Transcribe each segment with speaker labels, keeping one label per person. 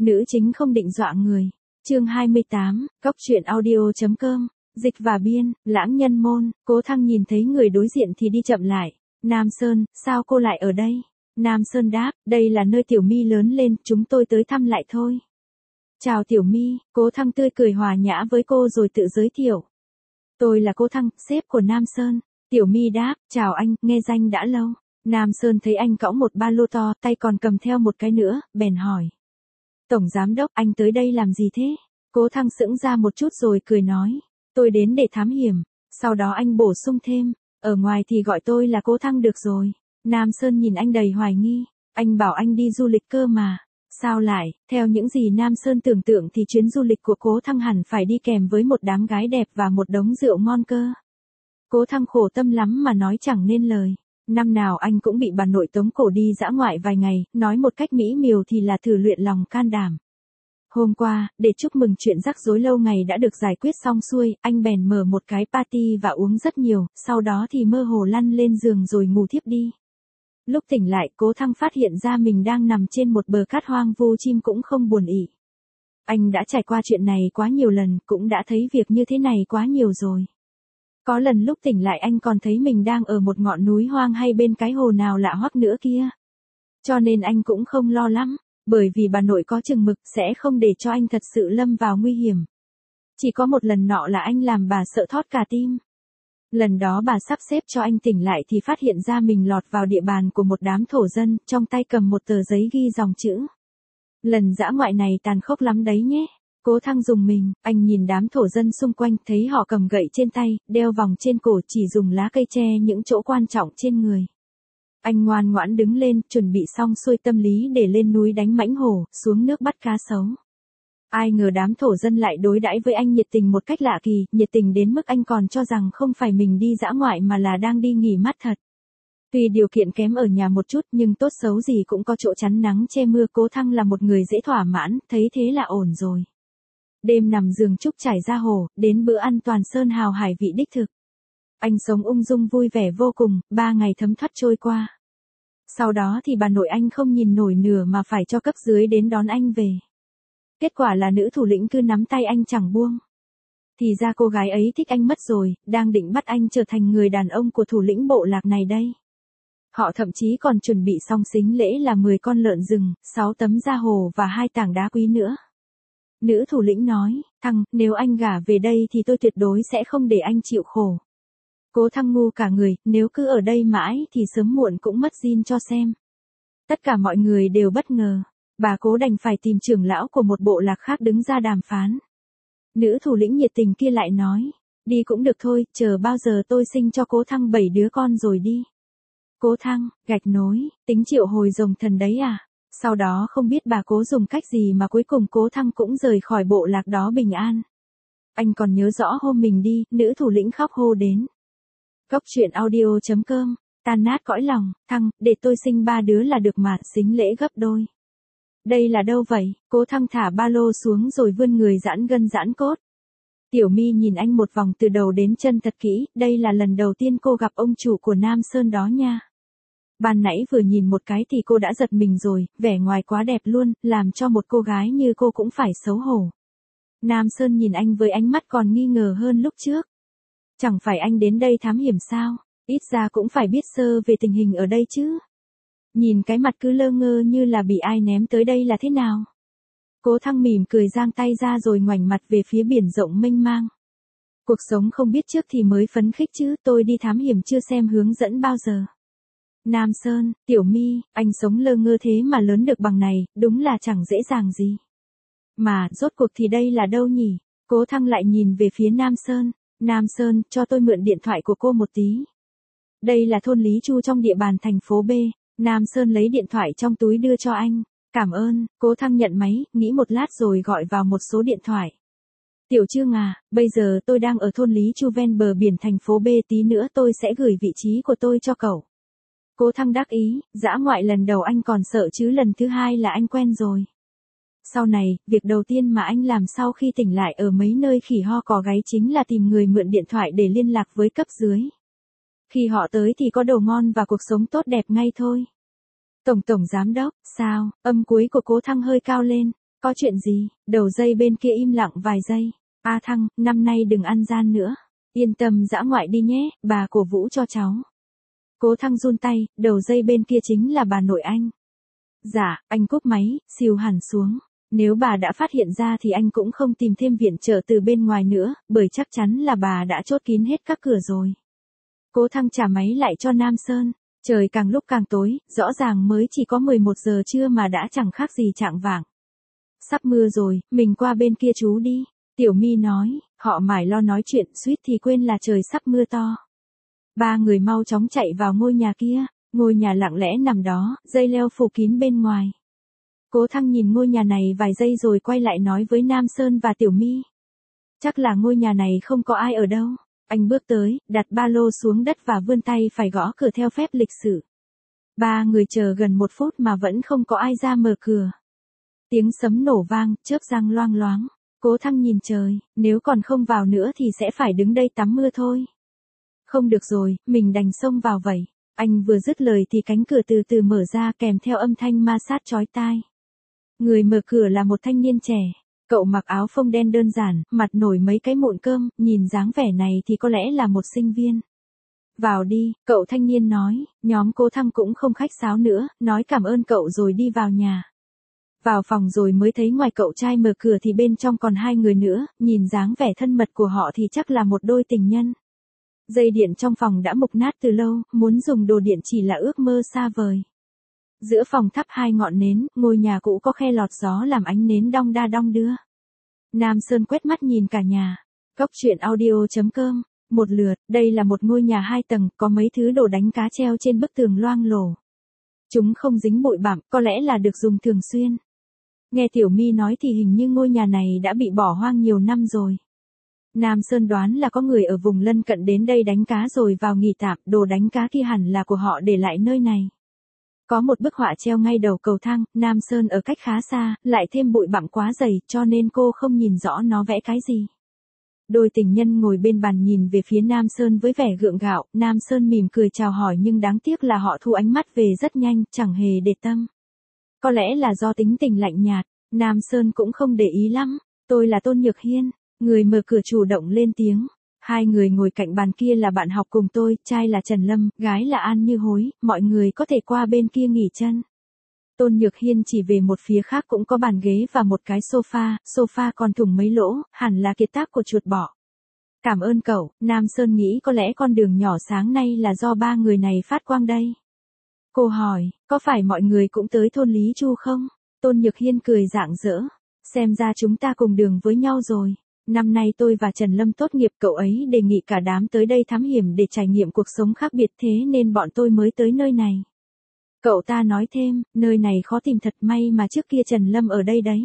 Speaker 1: Nữ chính không định dọa người. Chương 28, Cốc truyện audio.com, dịch và biên, Lãng Nhân Môn. Cố Thăng nhìn thấy người đối diện thì đi chậm lại. Nam Sơn, sao cô lại ở đây? Nam Sơn đáp, đây là nơi Tiểu My lớn lên, chúng tôi tới thăm lại thôi. Chào Tiểu My. Cố Thăng tươi cười hòa nhã với cô rồi tự giới thiệu. Tôi là Cố Thăng, sếp của Nam Sơn. Tiểu My đáp, chào anh, nghe danh đã lâu. Nam Sơn thấy anh cõng một ba lô to, tay còn cầm theo một cái nữa, bèn hỏi. Tổng giám đốc, anh tới đây làm gì thế? Cố Thăng sững ra một chút rồi cười nói. Tôi đến để thám hiểm. Sau đó anh bổ sung thêm. Ở ngoài thì gọi tôi là Cố Thăng được rồi. Nam Sơn nhìn anh đầy hoài nghi. Anh bảo anh đi du lịch cơ mà. Sao lại, theo những gì Nam Sơn tưởng tượng thì chuyến du lịch của Cố Thăng hẳn phải đi kèm với một đám gái đẹp và một đống rượu ngon cơ. Cố Thăng khổ tâm lắm mà nói chẳng nên lời. Năm nào anh cũng bị bà nội tống cổ đi dã ngoại vài ngày, nói một cách mỹ miều thì là thử luyện lòng can đảm. Hôm qua, để chúc mừng chuyện rắc rối lâu ngày đã được giải quyết xong xuôi, anh bèn mở một cái party và uống rất nhiều, sau đó thì mơ hồ lăn lên giường rồi ngủ thiếp đi. Lúc tỉnh lại, Cố Thăng phát hiện ra mình đang nằm trên một bờ cát hoang vu, chim cũng không buồn ỉ. Anh đã trải qua chuyện này quá nhiều lần, cũng đã thấy việc như thế này quá nhiều rồi. Có lần lúc tỉnh lại anh còn thấy mình đang ở một ngọn núi hoang hay bên cái hồ nào lạ hoắc nữa kia. Cho nên anh cũng không lo lắm, bởi vì bà nội có chừng mực sẽ không để cho anh thật sự lâm vào nguy hiểm. Chỉ có một lần nọ là anh làm bà sợ thót cả tim. Lần đó bà sắp xếp cho anh tỉnh lại thì phát hiện ra mình lọt vào địa bàn của một đám thổ dân, trong tay cầm một tờ giấy ghi dòng chữ. Lần dã ngoại này tàn khốc lắm đấy nhé. Cố Thăng rùng mình, anh nhìn đám thổ dân xung quanh thấy họ cầm gậy trên tay, đeo vòng trên cổ, chỉ dùng lá cây che những chỗ quan trọng trên người. Anh ngoan ngoãn đứng lên, chuẩn bị xong xuôi tâm lý để lên núi đánh mãnh hổ, xuống nước bắt cá sấu. Ai ngờ đám thổ dân lại đối đãi với anh nhiệt tình một cách lạ kỳ, nhiệt tình đến mức anh còn cho rằng không phải mình đi dã ngoại mà là đang đi nghỉ mát thật. Tuy điều kiện kém ở nhà một chút nhưng tốt xấu gì cũng có chỗ chắn nắng che mưa. Cố Thăng là một người dễ thỏa mãn, thấy thế là ổn rồi. Đêm nằm giường trúc trải ra hồ, đến bữa ăn toàn sơn hào hải vị đích thực. Anh sống ung dung vui vẻ vô cùng, 3 ngày thấm thoát trôi qua. Sau đó thì bà nội anh không nhìn nổi nửa mà phải cho cấp dưới đến đón anh về. Kết quả là nữ thủ lĩnh cứ nắm tay anh chẳng buông. Thì ra cô gái ấy thích anh mất rồi, đang định bắt anh trở thành người đàn ông của thủ lĩnh bộ lạc này đây. Họ thậm chí còn chuẩn bị xong sính lễ là 10 con lợn rừng, 6 tấm da hồ và 2 tảng đá quý nữa. Nữ thủ lĩnh nói, Thăng, nếu anh gả về đây thì tôi tuyệt đối sẽ không để anh chịu khổ. Cố Thăng ngu cả người, nếu cứ ở đây mãi thì sớm muộn cũng mất zin cho xem. Tất cả mọi người đều bất ngờ, bà Cố đành phải tìm trưởng lão của một bộ lạc khác đứng ra đàm phán. Nữ thủ lĩnh nhiệt tình kia lại nói, đi cũng được thôi, chờ bao giờ tôi sinh cho Cố Thăng 7 đứa con rồi đi. Cố Thăng, gạch nối, tính triệu hồi rồng thần đấy à? Sau đó không biết bà Cố dùng cách gì mà cuối cùng Cố Thăng cũng rời khỏi bộ lạc đó bình an. Anh còn nhớ rõ hôm mình đi, nữ thủ lĩnh khóc hô đến. Cốc truyện audio.com, tan nát cõi lòng, Thăng, để tôi sinh 3 đứa là được mà, sính lễ gấp đôi. Đây là đâu vậy? Cố Thăng thả ba lô xuống rồi vươn người giãn gân giãn cốt. Tiểu My nhìn anh một vòng từ đầu đến chân thật kỹ, đây là lần đầu tiên cô gặp ông chủ của Nam Sơn đó nha. Ban nãy vừa nhìn một cái thì cô đã giật mình rồi, vẻ ngoài quá đẹp luôn, làm cho một cô gái như cô cũng phải xấu hổ. Nam Sơn nhìn anh với ánh mắt còn nghi ngờ hơn lúc trước. Chẳng phải anh đến đây thám hiểm sao, ít ra cũng phải biết sơ về tình hình ở đây chứ. Nhìn cái mặt cứ lơ ngơ như là bị ai ném tới đây là thế nào. Cố Thăng mỉm cười giang tay ra rồi ngoảnh mặt về phía biển rộng mênh mang. Cuộc sống không biết trước thì mới phấn khích chứ, tôi đi thám hiểm chưa xem hướng dẫn bao giờ. Nam Sơn, Tiểu My, anh sống lơ ngơ thế mà lớn được bằng này, đúng là chẳng dễ dàng gì. Mà, rốt cuộc thì đây là đâu nhỉ? Cố Thăng lại nhìn về phía Nam Sơn. Nam Sơn, cho tôi mượn điện thoại của cô một tí. Đây là thôn Lý Chu trong địa bàn thành phố B. Nam Sơn lấy điện thoại trong túi đưa cho anh. Cảm ơn. Cố Thăng nhận máy, nghĩ một lát rồi gọi vào một số điện thoại. Tiểu Trương à, bây giờ tôi đang ở thôn Lý Chu ven bờ biển thành phố B, tí nữa tôi sẽ gửi vị trí của tôi cho cậu. Cố Thăng đắc ý, dã ngoại lần đầu anh còn sợ chứ lần thứ hai là anh quen rồi. Sau này, việc đầu tiên mà anh làm sau khi tỉnh lại ở mấy nơi khỉ ho cò gáy chính là tìm người mượn điện thoại để liên lạc với cấp dưới. Khi họ tới thì có đồ ngon và cuộc sống tốt đẹp ngay thôi. Tổng giám đốc, sao? Âm cuối của Cố Thăng hơi cao lên. Có chuyện gì? Đầu dây bên kia im lặng vài giây. A Thăng, năm nay đừng ăn gian nữa. Yên tâm dã ngoại đi nhé, bà cổ vũ cho cháu. Cố Thăng run tay, đầu dây bên kia chính là bà nội anh. Dạ, anh cúp máy, xìu hẳn xuống. Nếu bà đã phát hiện ra thì anh cũng không tìm thêm viện trợ từ bên ngoài nữa, bởi chắc chắn là bà đã chốt kín hết các cửa rồi. Cố Thăng trả máy lại cho Nam Sơn. Trời càng lúc càng tối, rõ ràng mới chỉ có 11 giờ trưa mà đã chẳng khác gì chạng vạng. Sắp mưa rồi, mình qua bên kia trú đi. Tiểu My nói, họ mải lo nói chuyện, suýt thì quên là trời sắp mưa to. Ba người mau chóng chạy vào ngôi nhà kia, ngôi nhà lặng lẽ nằm đó, dây leo phủ kín bên ngoài. Cố Thăng nhìn ngôi nhà này vài giây rồi quay lại nói với Nam Sơn và Tiểu My. Chắc là ngôi nhà này không có ai ở đâu. Anh bước tới, đặt ba lô xuống đất và vươn tay phải gõ cửa theo phép lịch sự. Ba người chờ gần 1 phút mà vẫn không có ai ra mở cửa. Tiếng sấm nổ vang, chớp giăng loang loáng. Cố Thăng nhìn trời, nếu còn không vào nữa thì sẽ phải đứng đây tắm mưa thôi. Không được rồi, mình đành xông vào vậy. Anh vừa dứt lời thì cánh cửa từ từ mở ra kèm theo âm thanh ma sát chói tai. Người mở cửa là một thanh niên trẻ. Cậu mặc áo phông đen đơn giản, mặt nổi mấy cái mụn cơm, nhìn dáng vẻ này thì có lẽ là một sinh viên. Vào đi, cậu thanh niên nói, nhóm Cố Thăng cũng không khách sáo nữa, nói cảm ơn cậu rồi đi vào nhà. Vào phòng rồi mới thấy ngoài cậu trai mở cửa thì bên trong còn 2 người nữa, nhìn dáng vẻ thân mật của họ thì chắc là một đôi tình nhân. Dây điện trong phòng đã mục nát từ lâu, muốn dùng đồ điện chỉ là ước mơ xa vời. Giữa phòng thắp 2 ngọn nến, ngôi nhà cũ có khe lọt gió làm ánh nến đong đa đong đưa. Nam Sơn quét mắt nhìn cả nhà. Cóc truyện audio.com. Một lượt, đây là một ngôi nhà 2 tầng, có mấy thứ đồ đánh cá treo trên bức tường loang lổ. Chúng không dính bụi bặm, có lẽ là được dùng thường xuyên. Nghe Tiểu My nói thì hình như ngôi nhà này đã bị bỏ hoang nhiều năm rồi. Nam Sơn đoán là có người ở vùng lân cận đến đây đánh cá rồi vào nghỉ tạm, đồ đánh cá kia hẳn là của họ để lại nơi này. Có một bức họa treo ngay đầu cầu thang, Nam Sơn ở cách khá xa, lại thêm bụi bặm quá dày, cho nên cô không nhìn rõ nó vẽ cái gì. Đôi tình nhân ngồi bên bàn nhìn về phía Nam Sơn với vẻ gượng gạo, Nam Sơn mỉm cười chào hỏi nhưng đáng tiếc là họ thu ánh mắt về rất nhanh, chẳng hề để tâm. Có lẽ là do tính tình lạnh nhạt, Nam Sơn cũng không để ý lắm. Tôi là Tôn Nhược Hiên, người mở cửa chủ động lên tiếng. 2 người ngồi cạnh bàn kia là bạn học cùng tôi, trai là Trần Lâm, gái là An Như Hối, mọi người có thể qua bên kia nghỉ chân. Tôn Nhược Hiên chỉ về một phía khác cũng có bàn ghế và một cái sofa còn thủng mấy lỗ, hẳn là kiệt tác của chuột bọ. Cảm ơn cậu, Nam Sơn nghĩ có lẽ con đường nhỏ sáng nay là do 3 người này phát quang đây. Cô hỏi, có phải mọi người cũng tới thôn Lý Chu không? Tôn Nhược Hiên cười rạng rỡ. Xem ra chúng ta cùng đường với nhau rồi. Năm nay tôi và Trần Lâm tốt nghiệp, cậu ấy đề nghị cả đám tới đây thám hiểm để trải nghiệm cuộc sống khác biệt, thế nên bọn tôi mới tới nơi này. Cậu ta nói thêm, nơi này khó tìm thật, may mà trước kia Trần Lâm ở đây đấy.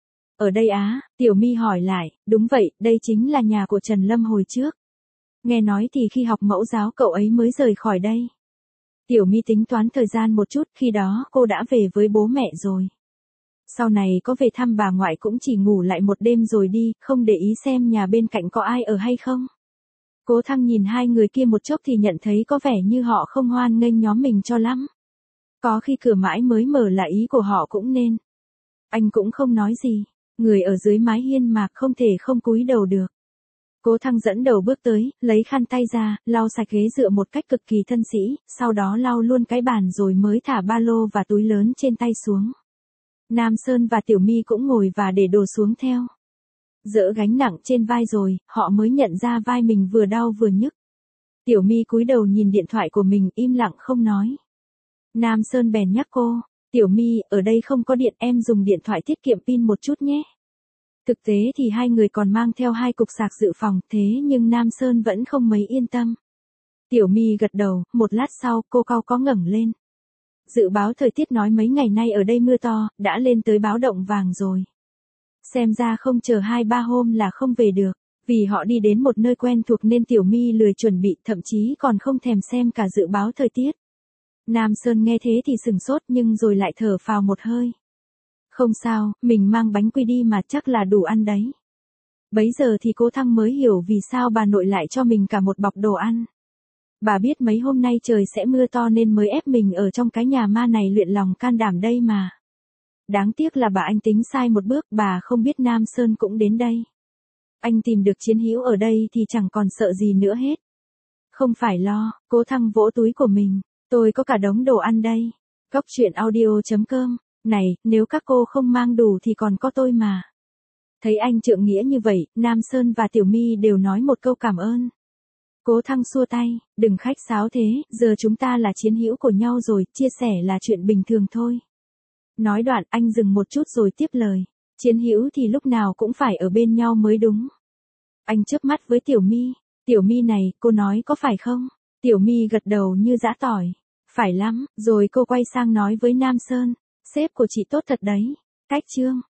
Speaker 1: Ở đây á? Tiểu My hỏi lại, đúng vậy, đây chính là nhà của Trần Lâm hồi trước. Nghe nói thì khi học mẫu giáo cậu ấy mới rời khỏi đây. Tiểu My tính toán thời gian một chút, khi đó cô đã về với bố mẹ rồi. Sau này có về thăm bà ngoại cũng chỉ ngủ lại một đêm rồi đi, không để ý xem nhà bên cạnh có ai ở hay không. Cố Thăng nhìn 2 người kia một chốc thì nhận thấy có vẻ như họ không hoan nghênh nhóm mình cho lắm. Có khi cửa mãi mới mở là ý của họ cũng nên. Anh cũng không nói gì, người ở dưới mái hiên mà không thể không cúi đầu được. Cố Thăng dẫn đầu bước tới, lấy khăn tay ra, lau sạch ghế dựa một cách cực kỳ thân sĩ, sau đó lau luôn cái bàn rồi mới thả ba lô và túi lớn trên tay xuống. Nam Sơn và Tiểu My cũng ngồi và để đồ xuống theo. Dỡ gánh nặng trên vai rồi, họ mới nhận ra vai mình vừa đau vừa nhức. Tiểu My cúi đầu nhìn điện thoại của mình, im lặng không nói. Nam Sơn bèn nhắc cô, Tiểu My, ở đây không có điện, em dùng điện thoại tiết kiệm pin một chút nhé. Thực tế thì 2 người còn mang theo 2 cục sạc dự phòng, thế nhưng Nam Sơn vẫn không mấy yên tâm. Tiểu My gật đầu, một lát sau cô cau có ngẩng lên. Dự báo thời tiết nói mấy ngày nay ở đây mưa to, đã lên tới báo động vàng rồi. Xem ra không chờ 2-3 hôm là không về được, vì họ đi đến một nơi quen thuộc nên Tiểu My lười chuẩn bị, thậm chí còn không thèm xem cả dự báo thời tiết. Nam Sơn nghe thế thì sửng sốt nhưng rồi lại thở phào một hơi. Không sao, mình mang bánh quy đi mà, chắc là đủ ăn đấy. Bấy giờ thì Cố Thăng mới hiểu vì sao bà nội lại cho mình cả một bọc đồ ăn. Bà biết mấy hôm nay trời sẽ mưa to nên mới ép mình ở trong cái nhà ma này luyện lòng can đảm đây mà. Đáng tiếc là bà anh tính sai một bước, bà không biết Nam Sơn cũng đến đây. Anh tìm được chiến hữu ở đây thì chẳng còn sợ gì nữa hết. Không phải lo, Cố Thăng vỗ túi của mình. Tôi có cả đống đồ ăn đây. Cốc truyện audio.com. Này, nếu các cô không mang đủ thì còn có tôi mà. Thấy anh trượng nghĩa như vậy, Nam Sơn và Tiểu My đều nói một câu cảm ơn. Cố Thăng xua tay, đừng khách sáo thế, giờ chúng ta là chiến hữu của nhau rồi, chia sẻ là chuyện bình thường thôi. Nói đoạn anh dừng một chút rồi tiếp lời. Chiến hữu thì lúc nào cũng phải ở bên nhau mới đúng. Anh chớp mắt với Tiểu My. Tiểu My này, cô nói có phải không? Tiểu My gật đầu như giã tỏi. Phải lắm, rồi cô quay sang nói với Nam Sơn. Sếp của chị tốt thật đấy. Cách chương.